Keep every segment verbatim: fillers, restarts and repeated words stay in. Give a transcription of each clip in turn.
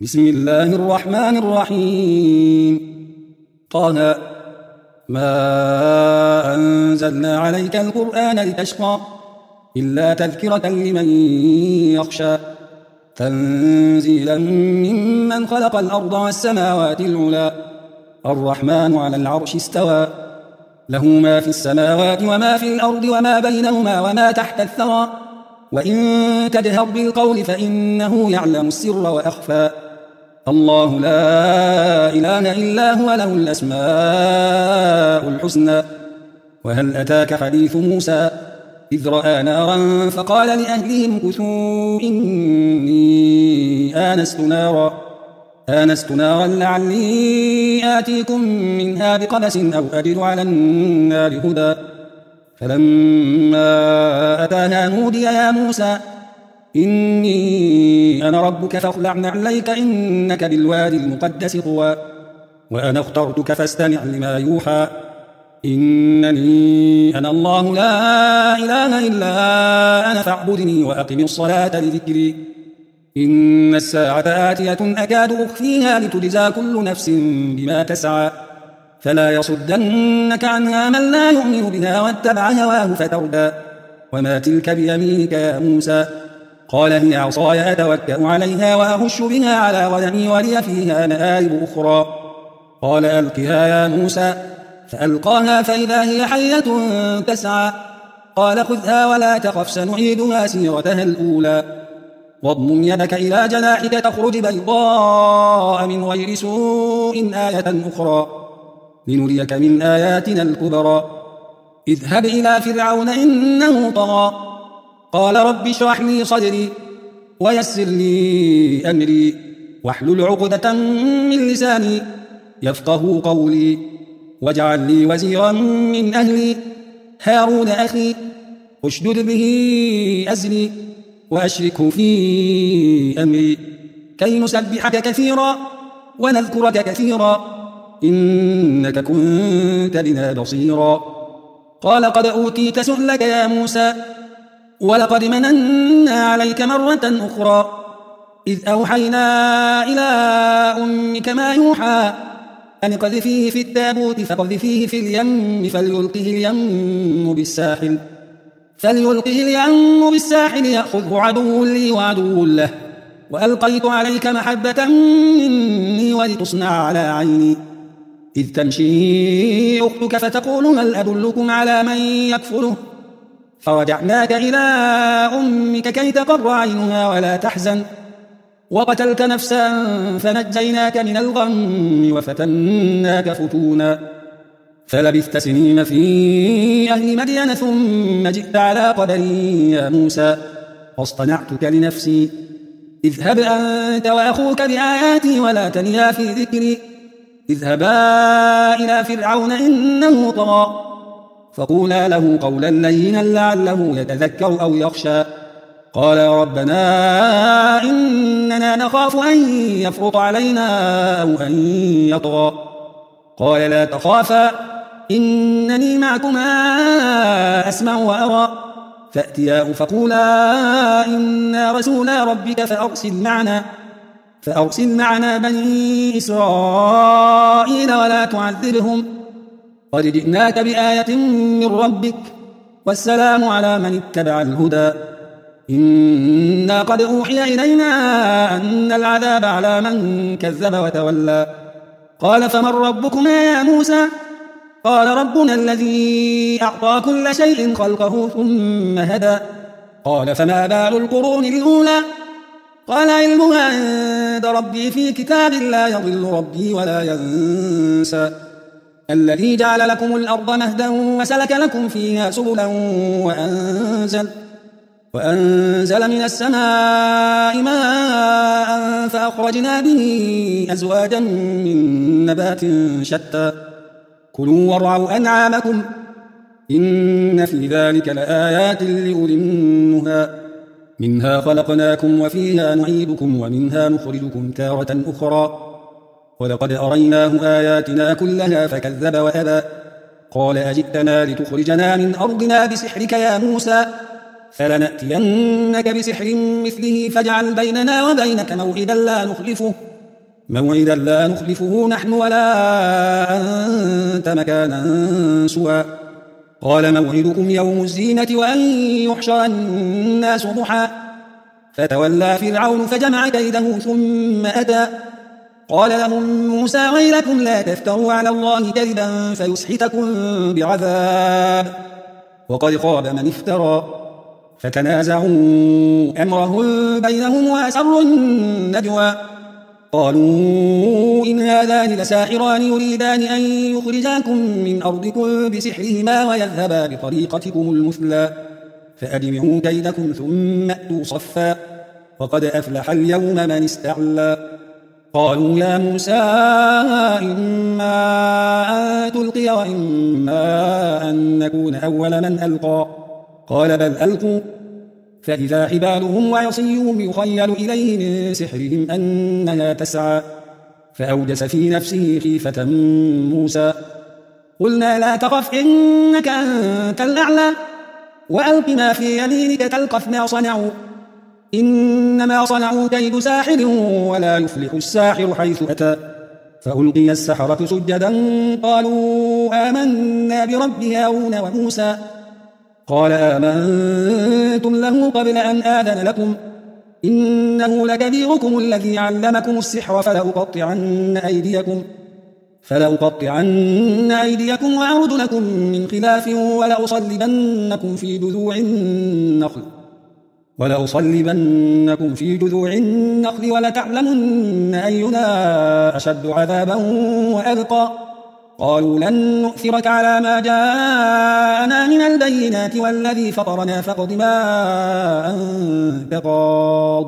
بسم الله الرحمن الرحيم. طه ما أنزلنا عليك القرآن لتشقى إلا تذكرة لمن يخشى تنزيلا ممن خلق الأرض والسماوات العلى الرحمن على العرش استوى له ما في السماوات وما في الأرض وما بينهما وما تحت الثرى وإن تجهر بالقول فإنه يعلم السر وأخفى الله لا إله إلا هو له الأسماء الحسنى. وهل أتاك حديث موسى إذ رأى نارا فقال لأهلهم كثوا إني آنست نارا آنست نارا لعلي آتيكم منها بقبس أو أجد على النار هدى فلما أتاها نودي يا موسى إني أنا ربك فاخلع نعليك إنك بالوادي المقدس طوى وأنا اخترتك فاستمع لما يوحى إنني أنا الله لا إله إلا أنا فاعبدني وأقم الصلاة لذكري إن الساعة آتية أكاد أخفيها لتجزى كل نفس بما تسعى فلا يصدنك عنها من لا يؤمن بها واتبع هواه فتردى وما تلك بيمينك يا موسى قال هي عصاي أتوكأ عليها وأهش بها على غنمي ولي فيها مآرب أخرى قال ألقها يا موسى فألقاها فإذا هي حية تسعى قال خذها ولا تخف سنعيدها سيرتها الأولى واضمم يدك إلى جناحك تخرج بيضاء من غير سوء آية أخرى لنريك من آياتنا الكبرى اذهب إلى فرعون إنه طغى قال رب اشرح لي صدري ويسر لي أمري واحلل عقدة من لساني يفقه قولي واجعل لي وزيرا من أهلي هارون أخي اشدد به أزري وأشركه في أمري كي نسبحك كثيرا ونذكرك كثيرا إنك كنت بنا بصيرا قال قد أوتيت سؤلك يا موسى ولقد مننا عليك مرة أخرى إذ أوحينا إلى أمك ما يوحى أن اقذفيه في التابوت فقذفيه في اليم فليلقه اليم بالساحل فليلقه اليم بالساحل يأخذه عدو لي وعدو له وألقيت عليك محبة مني ولتصنع على عيني إذ تمشي أختك فتقول هل أدلكم على من يكفله فرجعناك إلى أمك كي تقر عينها ولا تحزن وقتلت نفسا فنجيناك من الغم وفتناك فتونا فلبثت سنين في أهل مدين ثم جئت على قدري يا موسى واصطنعتك لنفسي اذهب أنت وأخوك بآياتي ولا تنيا في ذكري اذهبا إلى فرعون إنه طغى فقولا له قولا لينا لعله يتذكر أو يخشى قال ربنا إننا نخاف أن يفرط علينا أو أن يطغى قال لا تخافا إنني معكما أسمع وأرى فأتياه فقولا إنا رسولا ربك فأرسل معنا فأرسل معنا بني إسرائيل ولا تعذبهم قد جئناك بآية من ربك والسلام على من اتبع الهدى إنا قد أوحي إلينا أن العذاب على من كذب وتولى قال فمن ربكما يا موسى قال ربنا الذي أعطى كل شيء خلقه ثم هدى قال فما بال القرون الأولى قال علمها عند ربي في كتاب لا يضل ربي ولا ينسى الذي جعل لكم الأرض مهدا وسلك لكم فيها سبلا وأنزل, وأنزل من السماء ماء فأخرجنا به أزواجا من نبات شتى كلوا وارعوا أنعامكم إن في ذلك لآيات لأولي النهى منها خلقناكم وفيها نعيدكم ومنها نخرجكم تارة أخرى ولقد أريناه آياتنا كلها فكذب وأبى قال أجئتنا لتخرجنا من أرضنا بسحرك يا موسى فلنأتينك بسحر مثله فاجعل بيننا وبينك موعدا لا نخلفه موعدا لا نخلفه نحن ولا أنت مكانا سوى قال موعدكم يوم الزينة وأن يحشر الناس ضحى فتولى فرعون فجمع كيده ثم أتى قال لهم موسى ويلكم لا تفتروا على الله كذبا فيسحتكم بعذاب وقد خاب من افترى فتنازعوا أمرهم بينهم وأسروا النجوى قالوا إن هذان لساحران يريدان أن يخرجاكم من أرضكم بسحرهما ويذهبا بطريقتكم المثلى فأجمعوا كيدكم ثم أتوا صفا وقد أفلح اليوم من استعلى قالوا يا موسى إما أن تلقي وإما أن نكون أول من ألقى قال بل ألقوا فإذا حبالهم وعصيهم يخيل إليه من سحرهم أنها تسعى فأوجس في نفسه خيفة موسى قلنا لا تخف إنك أنت الأعلى وألق ما في يمينك تلقف ما صنعوا إنما صنعوا كيد ساحر ولا يفلح الساحر حيث أتى فألقي السحرة سجدا قالوا آمنا برب هارون وموسى قال آمنتم له قبل أن آذن لكم إنه لكبيركم الذي علمكم السحر فلأقطعن أيديكم فلأقطعن أيديكم وأرجلكم من خلاف ولأصلبنكم في جذوع النخل ولأصلبنكم في جذوع النخل ولتعلمن أينا أشد عذابا وأبقى قالوا لن نؤثرك على ما جاءنا من البينات والذي فطرنا فاقض ما أنت قاض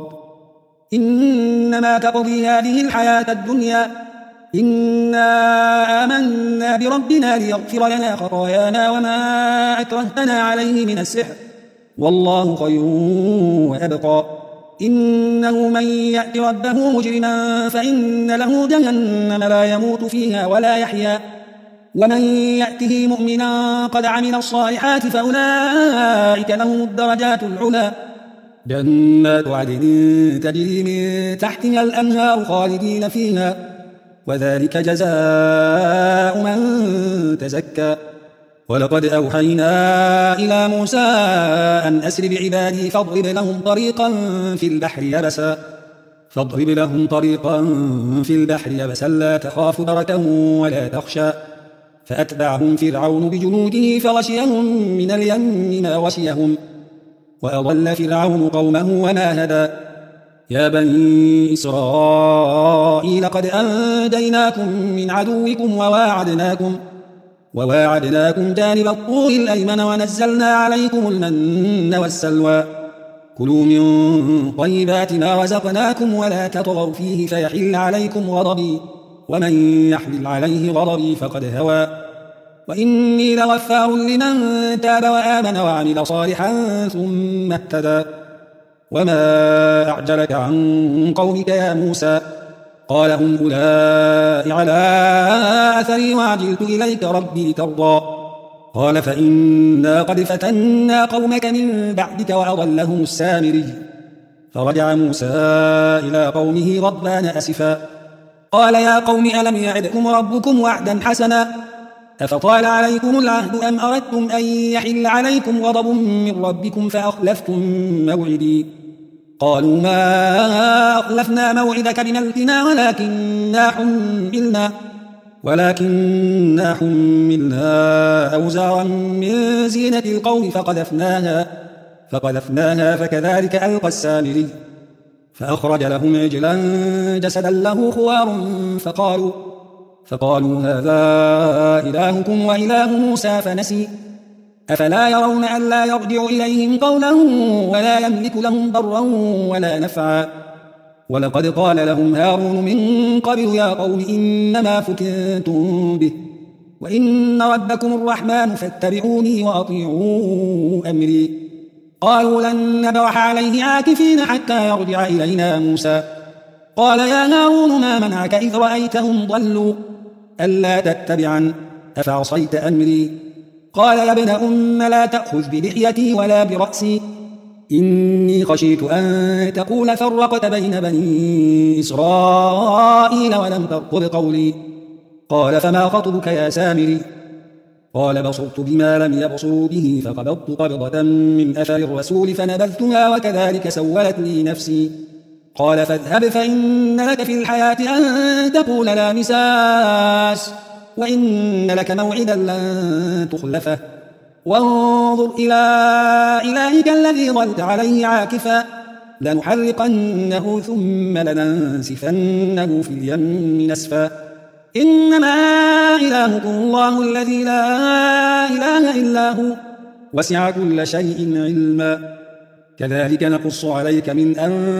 إنما تقضي هذه الحياة الدنيا إنا آمنا بربنا ليغفر لنا خطايانا وما أكرهتنا عليه من السحر والله خير وأبقى إنه من يأت ربه مجرما فإن له جهنم لا يموت فيها ولا يحيا ومن يأته مؤمنا قد عمل الصالحات فأولئك لهم الدرجات العلى جنات عدن تجري من تحتها الأنهار خالدين فيها وذلك جزاء من تزكى ولقد أوحينا إلى موسى أن أسر بعبادي فاضرب لهم طريقا في البحر يبسا فاضرب لهم طريقا في البحر يبسا لا تخاف دركا ولا تخشى فأتبعهم فرعون بجنوده فغشيهم من اليم ما غشيهم وأضل فرعون قومه وما هدى يا بني إسرائيل قد أنجيناكم من عدوكم وواعدناكم وواعدناكم جانب الطور الأيمن ونزلنا عليكم المن والسلوى كلوا من طيبات ما رزقناكم ولا تطغوا فيه فيحل عليكم غضبي ومن يحلل عليه غضبي فقد هوى وإني لغفار لمن تاب وآمن وعمل صالحا ثم اهتدى وما أعجلك عن قومك يا موسى قال هم أولئك على أثري وعجلت إليك ربي ترضى قال فإنا قد فتنا قومك من بعدك وأضلهم السامري فرجع موسى إلى قومه غضبان أسفا قال يا قوم ألم يعدكم ربكم وعدا حسنا أفطال عليكم العهد أم أردتم أن يحل عليكم غضب من ربكم فأخلفتم موعدي قالوا ما أخلفنا موعدك بملكنا ولكننا حملنا ولكننا حملنا أوزارا من زينة القوم فقذفناها فقذفناها فكذلك ألقى السامري فأخرج لهم عجلا جسدا له خوار فقالوا فقالوا هذا إلهكم وإله موسى فنسي أفلا يرون أن لا يرجع إليهم قولا ولا يملك لهم ضرا ولا نفعا ولقد قال لهم هارون من قبل يا قوم إنما فتنتم به وإن ربكم الرحمن فاتبعوني وأطيعوا أمري قالوا لن نبرح عليه عاكفين حتى يرجع إلينا موسى قال يا هارون ما منعك إذ رأيتهم ضلوا ألا تتبعن أفعصيت أمري قال يا ابن أم لا تأخذ بلحيتي ولا برأسي إني خشيت أن تقول فرقت بين بني إسرائيل ولم ترقب قولي. قال فما خطبك يا سامري؟ قال بصرت بما لم يبصروا به فقبضت قبضة من أثر الرسول فنبذتها وكذلك سولت لي نفسي. قال فاذهب فإن لك في الحياة أن تقول لا مساس وإن لك موعدا لن تخلفه وانظر إلى إلهك الذي ظلت عليه عاكفا لنحرقنه ثم لننسفنه في اليم نسفا إنما إلهكم الله الذي لا إله إلا هو وسع كل شيء علما كذلك نقص عليك من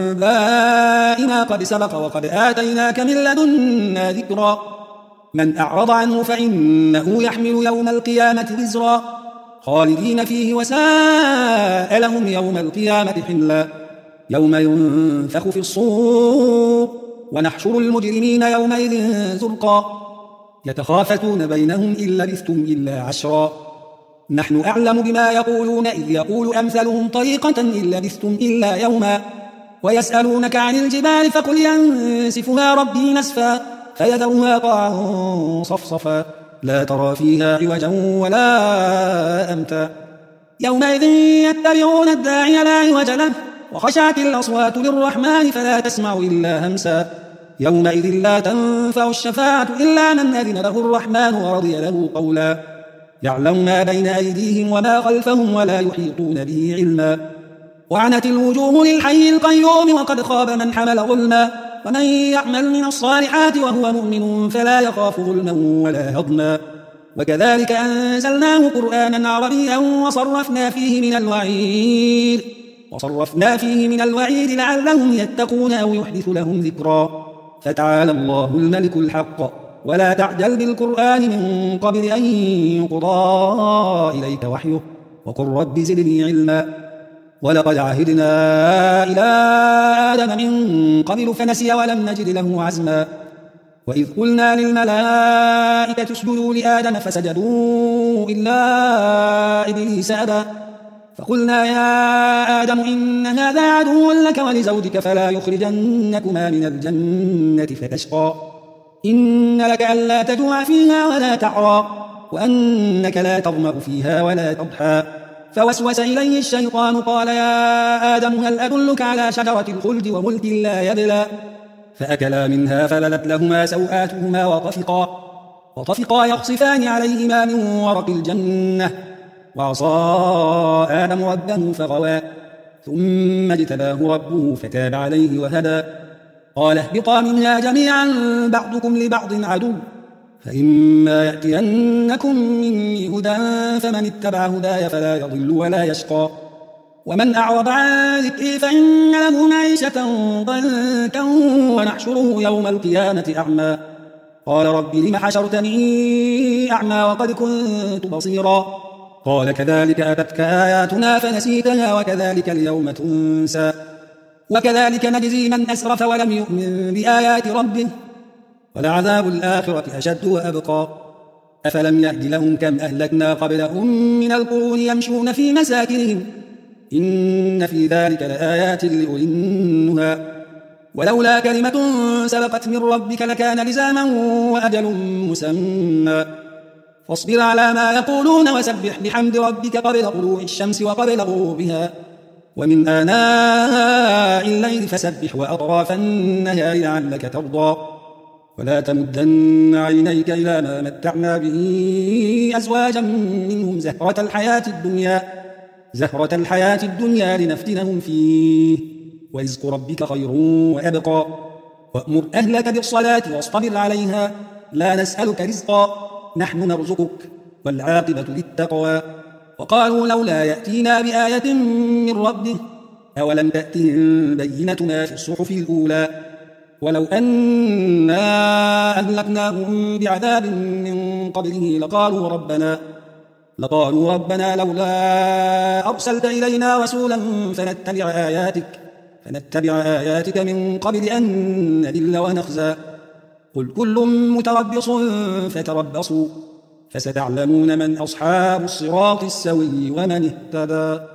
أنباء ما قد سبق وقد آتيناك من لدنا ذكرا من أعرض عنه فإنه يحمل يوم القيامة وزرا خالدين فيه وساء لهم يوم القيامة حملا يوم ينفخ في الصور ونحشر المجرمين يومئذ زرقا يتخافتون بينهم إن لبثتم إلا عشرا نحن أعلم بما يقولون إذ يقول أمثلهم طريقة إن لبثتم إلا يوما ويسألونك عن الجبال فقل ينسفها ربي نسفا فيذرها قاعا صفصفا لا ترى فيها عوجا ولا أمتا يومئذ يتبعون الداعي لا عوج له وخشعت الأصوات للرحمن فلا تسمع إلا همسا يومئذ لا تنفع الشفاعة إلا من أذن له الرحمن ورضي له قولا يعلم ما بين أيديهم وما خلفهم ولا يحيطون به علما وعنت الوجوه للحي القيوم وقد خاب من حمل ظلما ومن يعمل من الصالحات وهو مؤمن فلا يخاف ظلما ولا هضما وكذلك أنزلناه قرآنا عربيا وصرفنا فيه من الوعيد وصرفنا فيه من الوعيد لعلهم يتقون أو يحدث لهم ذكرا فتعالى الله الملك الحق ولا تعجل بالقرآن من قبل أن يقضى إليك وحيه وقل رب زدني علما ولقد عهدنا إلى آدم من قبل فنسي ولم نجد له عزما وإذ قلنا للملائكة اسجدوا لآدم فسجدوا إلا إبليس أبى فقلنا يا آدم إن هذا عدو لك ولزوجك فلا يخرجنكما من الجنة فتشقى إن لك ألا تجوع فيها ولا تعرى وأنك لا تظمأ فيها ولا تضحى فوسوس إليه الشيطان قال يا آدم هل أدلك على شجرة الخلد وملك لا يبلى فأكلا منها فبدت لهما سوآتهما وطفقا وطفقا يخصفان عليهما من ورق الجنة وعصى آدم ربه فغوى ثم اجتباه ربه فتاب عليه وهدى قال اهبطا منها جميعا بعضكم لبعض عدو فإما يأتينكم مني هدى فمن اتبع هداي فلا يضل ولا يشقى ومن أعرض عن ذكري فإن له معيشة ضنكا ونحشره يوم القيامة أعمى قال رب لم حشرتني أعمى وقد كنت بصيرا قال كذلك أتتك آياتنا فنسيتها وكذلك اليوم تنسى وكذلك نجزي من أسرف ولم يؤمن بآيات ربه ولعذاب الآخرة أشد وأبقى أفلم يهد لهم كم أهلكنا قبلهم من القرون يمشون في مساكنهم إن في ذلك لآيات لأولي النهى ولولا كلمة سبقت من ربك لكان لزاما وأجل مسمى فاصبر على ما يقولون وسبح بحمد ربك قبل طلوع الشمس وقبل غروبها ومن آناء الليل فسبح وأطراف النهار لعلك ترضى ولا تمدن عينيك إلى ما متعنا به أزواجا منهم زهرة الحياة الدنيا زهرة الحياة الدنيا لنفتنهم فيه ورزق ربك خير وأبقى وأمر أهلك بالصلاة واصطبر عليها لا نسألك رزقا نحن نرزقك والعاقبة للتقوى وقالوا لولا يأتينا بآية من ربه أولم تأتهم بينة ما في الصحف الأولى ولو أنا أهلكناهم بعذاب من قبله لقالوا ربنا لقالوا ربنا لولا أرسلت إلينا رسولا فنتبع آياتك فنتبع آياتك من قبل أن نذل ونخزى قل كل متربص فتربصوا فستعلمون من أصحاب الصراط السوي ومن اهتدى.